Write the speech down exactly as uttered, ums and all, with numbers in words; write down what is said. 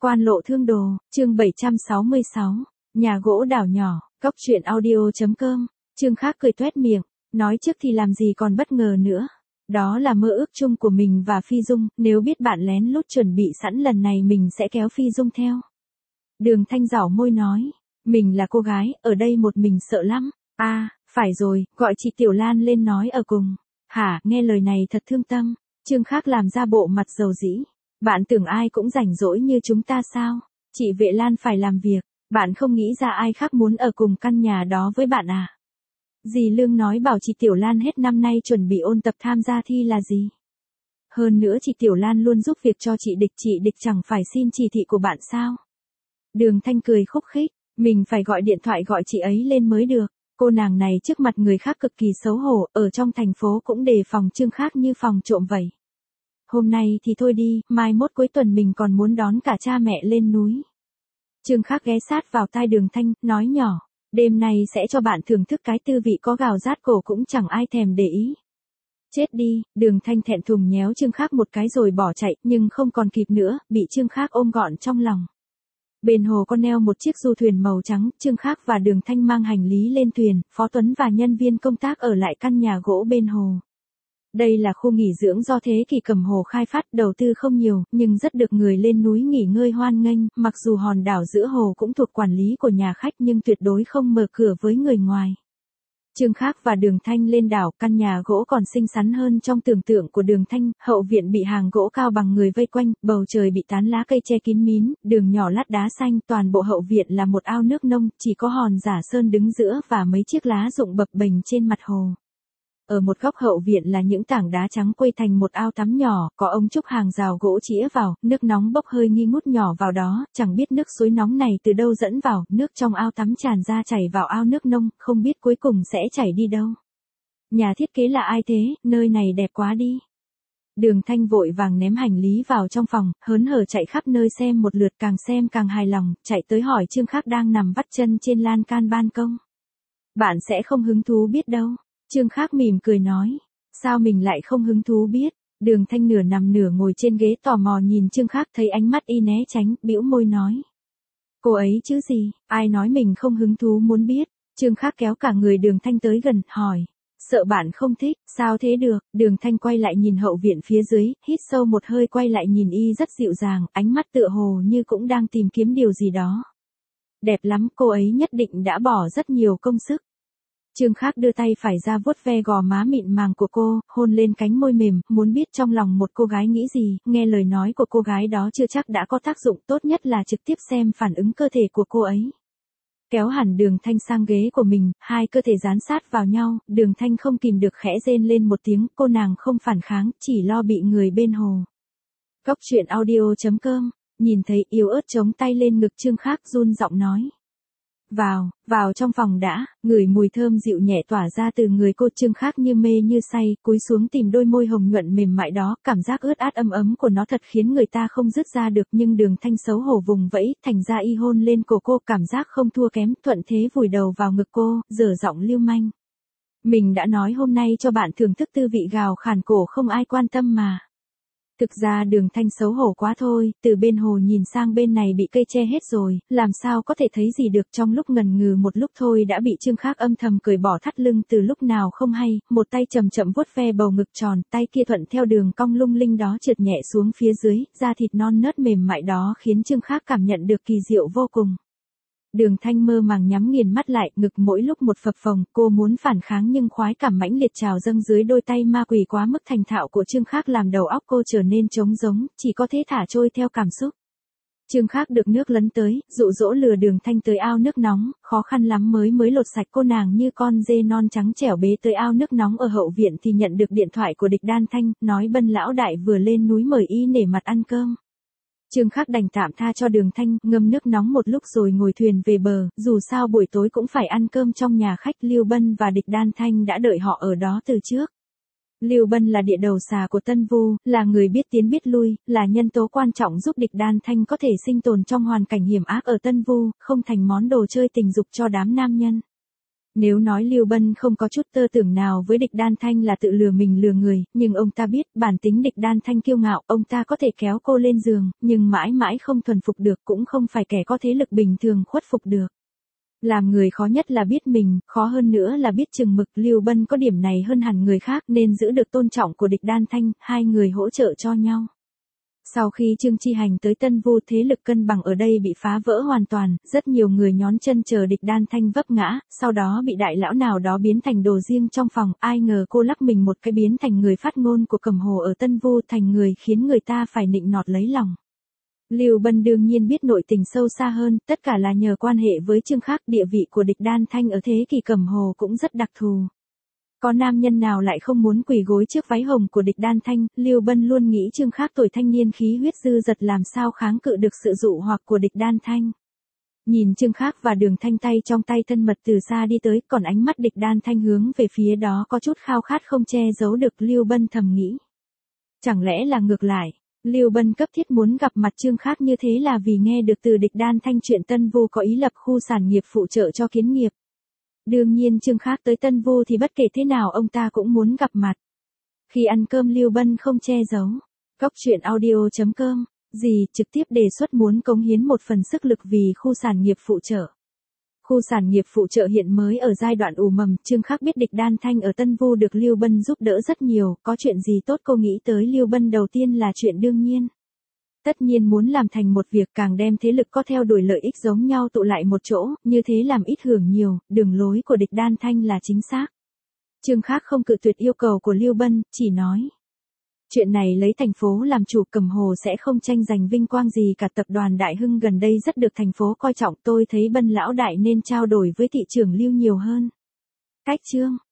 Quan lộ thương đồ, chương bảy trăm sáu mươi sáu, nhà gỗ đảo nhỏ, góc truyện audio.com, Trương Khác cười toét miệng, nói trước thì làm gì còn bất ngờ nữa. Đó là mơ ước chung của mình và Phi Dung, nếu biết bạn lén lút chuẩn bị sẵn lần này mình sẽ kéo Phi Dung theo. Đường Thanh giảo môi nói, mình là cô gái, ở đây một mình sợ lắm. À, phải rồi, gọi chị Tiểu Lan lên nói ở cùng. Hả, nghe lời này thật thương tâm. Trương Khác làm ra bộ mặt dầu dĩ. Bạn tưởng ai cũng rảnh rỗi như chúng ta sao? Chị Vệ Lan phải làm việc, bạn không nghĩ ra ai khác muốn ở cùng căn nhà đó với bạn à? Dì Lương nói bảo chị Tiểu Lan hết năm nay chuẩn bị ôn tập tham gia thi là gì? Hơn nữa chị Tiểu Lan luôn giúp việc cho chị Địch, chị Địch chẳng phải xin chỉ thị của bạn sao? Đường Thanh cười khúc khích, mình phải gọi điện thoại gọi chị ấy lên mới được. Cô nàng này trước mặt người khác cực kỳ xấu hổ, ở trong thành phố cũng đề phòng Trương Khác như phòng trộm vậy. Hôm nay thì thôi đi, mai mốt cuối tuần mình còn muốn đón cả cha mẹ lên núi. Trương Khác ghé sát vào tai Đường Thanh, nói nhỏ, đêm nay sẽ cho bạn thưởng thức cái tư vị có gào rát cổ cũng chẳng ai thèm để ý. Chết đi, Đường Thanh thẹn thùng nhéo Trương Khác một cái rồi bỏ chạy, nhưng không còn kịp nữa, bị Trương Khác ôm gọn trong lòng. Bên hồ con neo một chiếc du thuyền màu trắng, Trương Khác và Đường Thanh mang hành lý lên thuyền, Phó Tuấn và nhân viên công tác ở lại căn nhà gỗ bên hồ. Đây là khu nghỉ dưỡng do Thế Kỷ Cầm Hồ khai phát, đầu tư không nhiều, nhưng rất được người lên núi nghỉ ngơi hoan nghênh, mặc dù hòn đảo giữa hồ cũng thuộc quản lý của nhà khách nhưng tuyệt đối không mở cửa với người ngoài. Trương Khác và Đường Thanh lên đảo, căn nhà gỗ còn xinh xắn hơn trong tưởng tượng của Đường Thanh, hậu viện bị hàng gỗ cao bằng người vây quanh, bầu trời bị tán lá cây che kín mín, đường nhỏ lát đá xanh, toàn bộ hậu viện là một ao nước nông, chỉ có hòn giả sơn đứng giữa và mấy chiếc lá rụng bập bềnh trên mặt hồ. Ở một góc hậu viện là những tảng đá trắng quây thành một ao tắm nhỏ, có ống trúc hàng rào gỗ chĩa vào, nước nóng bốc hơi nghi ngút nhỏ vào đó, chẳng biết nước suối nóng này từ đâu dẫn vào, nước trong ao tắm tràn ra chảy vào ao nước nông, không biết cuối cùng sẽ chảy đi đâu. Nhà thiết kế là ai thế, nơi này đẹp quá đi. Đường Thanh vội vàng ném hành lý vào trong phòng, hớn hở chạy khắp nơi xem một lượt, càng xem càng hài lòng, chạy tới hỏi Trương Khác đang nằm vắt chân trên lan can ban công. Bạn sẽ không hứng thú biết đâu. Trương Khác mỉm cười nói, sao mình lại không hứng thú biết? Đường Thanh nửa nằm nửa ngồi trên ghế tò mò nhìn Trương Khác, thấy ánh mắt y né tránh, bĩu môi nói. Cô ấy chứ gì, ai nói mình không hứng thú muốn biết? Trương Khác kéo cả người Đường Thanh tới gần, hỏi, sợ bạn không thích, sao thế được? Đường Thanh quay lại nhìn hậu viện phía dưới, hít sâu một hơi quay lại nhìn y rất dịu dàng, ánh mắt tựa hồ như cũng đang tìm kiếm điều gì đó. Đẹp lắm, cô ấy nhất định đã bỏ rất nhiều công sức. Trương Khác đưa tay phải ra vuốt ve gò má mịn màng của cô, hôn lên cánh môi mềm, muốn biết trong lòng một cô gái nghĩ gì, nghe lời nói của cô gái đó chưa chắc đã có tác dụng, tốt nhất là trực tiếp xem phản ứng cơ thể của cô ấy. Kéo hẳn Đường Thanh sang ghế của mình, hai cơ thể dán sát vào nhau, Đường Thanh không kìm được khẽ rên lên một tiếng, cô nàng không phản kháng, chỉ lo bị người bên hồ. Góc truyện audio.com, nhìn thấy yếu ớt chống tay lên ngực Trương Khác run giọng nói. Vào, vào trong phòng đã, ngửi mùi thơm dịu nhẹ tỏa ra từ người cô. Trương Khác như mê như say, cúi xuống tìm đôi môi hồng nhuận mềm mại đó, cảm giác ướt át ấm ấm của nó thật khiến người ta không dứt ra được, nhưng Đường Thanh xấu hổ vùng vẫy, thành ra y hôn lên cổ cô, cảm giác không thua kém, thuận thế vùi đầu vào ngực cô, dở giọng lưu manh. Mình đã nói hôm nay cho bạn thưởng thức tư vị gào khàn cổ không ai quan tâm mà. Thực ra Đường Thanh xấu hổ quá thôi, từ bên hồ nhìn sang bên này bị cây che hết rồi, làm sao có thể thấy gì được, trong lúc ngần ngừ một lúc thôi đã bị Trương Khác âm thầm cởi bỏ thắt lưng từ lúc nào không hay, một tay chậm chậm vuốt ve bầu ngực tròn, tay kia thuận theo đường cong lung linh đó trượt nhẹ xuống phía dưới, da thịt non nớt mềm mại đó khiến Trương Khác cảm nhận được kỳ diệu vô cùng. Đường Thanh mơ màng nhắm nghiền mắt lại, ngực mỗi lúc một phập phồng, cô muốn phản kháng nhưng khoái cảm mãnh liệt trào dâng dưới đôi tay ma quỷ quá mức thành thạo của Trương Khác làm đầu óc cô trở nên trống rỗng, chỉ có thể thả trôi theo cảm xúc. Trương Khác được nước lấn tới, dụ dỗ lừa Đường Thanh tới ao nước nóng, khó khăn lắm mới mới lột sạch cô nàng như con dê non trắng trẻo bế tới ao nước nóng ở hậu viện thì nhận được điện thoại của Địch Đan Thanh, nói Bân lão đại vừa lên núi mời y nể mặt ăn cơm. Trương Khác đành tạm tha cho Đường Thanh, ngâm nước nóng một lúc rồi ngồi thuyền về bờ, dù sao buổi tối cũng phải ăn cơm trong nhà khách. Lưu Bân và Địch Đan Thanh đã đợi họ ở đó từ trước. Lưu Bân là địa đầu xà của Tân Vu, là người biết tiến biết lui, là nhân tố quan trọng giúp Địch Đan Thanh có thể sinh tồn trong hoàn cảnh hiểm ác ở Tân Vu, không thành món đồ chơi tình dục cho đám nam nhân. Nếu nói Lưu Bân không có chút tơ tưởng nào với Địch Đan Thanh là tự lừa mình lừa người, nhưng ông ta biết bản tính Địch Đan Thanh kiêu ngạo, ông ta có thể kéo cô lên giường, nhưng mãi mãi không thuần phục được, cũng không phải kẻ có thế lực bình thường khuất phục được. Làm người khó nhất là biết mình, khó hơn nữa là biết chừng mực. Lưu Bân có điểm này hơn hẳn người khác nên giữ được tôn trọng của Địch Đan Thanh, hai người hỗ trợ cho nhau. Sau khi Trương Chi Hành tới Tân Vu, thế lực cân bằng ở đây bị phá vỡ hoàn toàn, rất nhiều người nhón chân chờ Địch Đan Thanh vấp ngã, sau đó bị đại lão nào đó biến thành đồ riêng trong phòng, ai ngờ cô lắc mình một cái biến thành người phát ngôn của Cẩm Hồ ở Tân Vu, thành người khiến người ta phải nịnh nọt lấy lòng. Lưu Bân đương nhiên biết nội tình sâu xa hơn, tất cả là nhờ quan hệ với Trương Khắc, địa vị của Địch Đan Thanh ở thế kỷ Cẩm Hồ cũng rất đặc thù. Có nam nhân nào lại không muốn quỳ gối trước váy hồng của Địch Đan Thanh, Lưu Bân luôn nghĩ Trương Khắc tuổi thanh niên khí huyết dư dật làm sao kháng cự được sự dụ hoặc của Địch Đan Thanh. Nhìn Trương Khắc và Đường Thanh tay trong tay thân mật từ xa đi tới, còn ánh mắt Địch Đan Thanh hướng về phía đó có chút khao khát không che giấu được, Lưu Bân thầm nghĩ. Chẳng lẽ là ngược lại, Lưu Bân cấp thiết muốn gặp mặt Trương Khắc như thế là vì nghe được từ Địch Đan Thanh chuyện Tân Vu có ý lập khu sản nghiệp phụ trợ cho kiến nghiệp. Đương nhiên Trương Khắc tới Tân Vu thì bất kể thế nào ông ta cũng muốn gặp mặt. Khi ăn cơm Lưu Bân không che giấu. Cóc truyện audio chấm com, gì trực tiếp đề xuất muốn cống hiến một phần sức lực vì khu sản nghiệp phụ trợ. Khu sản nghiệp phụ trợ hiện mới ở giai đoạn ủ mầm, Trương Khắc biết Địch Đan Thanh ở Tân Vu được Lưu Bân giúp đỡ rất nhiều, có chuyện gì tốt cô nghĩ tới Lưu Bân đầu tiên là chuyện đương nhiên. Tất nhiên muốn làm thành một việc, càng đem thế lực có theo đuổi lợi ích giống nhau tụ lại một chỗ, như thế làm ít hưởng nhiều, đường lối của Địch Đan Thanh là chính xác. Trương Khắc không cự tuyệt yêu cầu của Lưu Bân, chỉ nói. Chuyện này lấy thành phố làm chủ, Cẩm Hồ sẽ không tranh giành vinh quang gì cả, tập đoàn Đại Hưng gần đây rất được thành phố coi trọng, tôi thấy Bân lão đại nên trao đổi với thị trưởng Lưu nhiều hơn. Cách Trương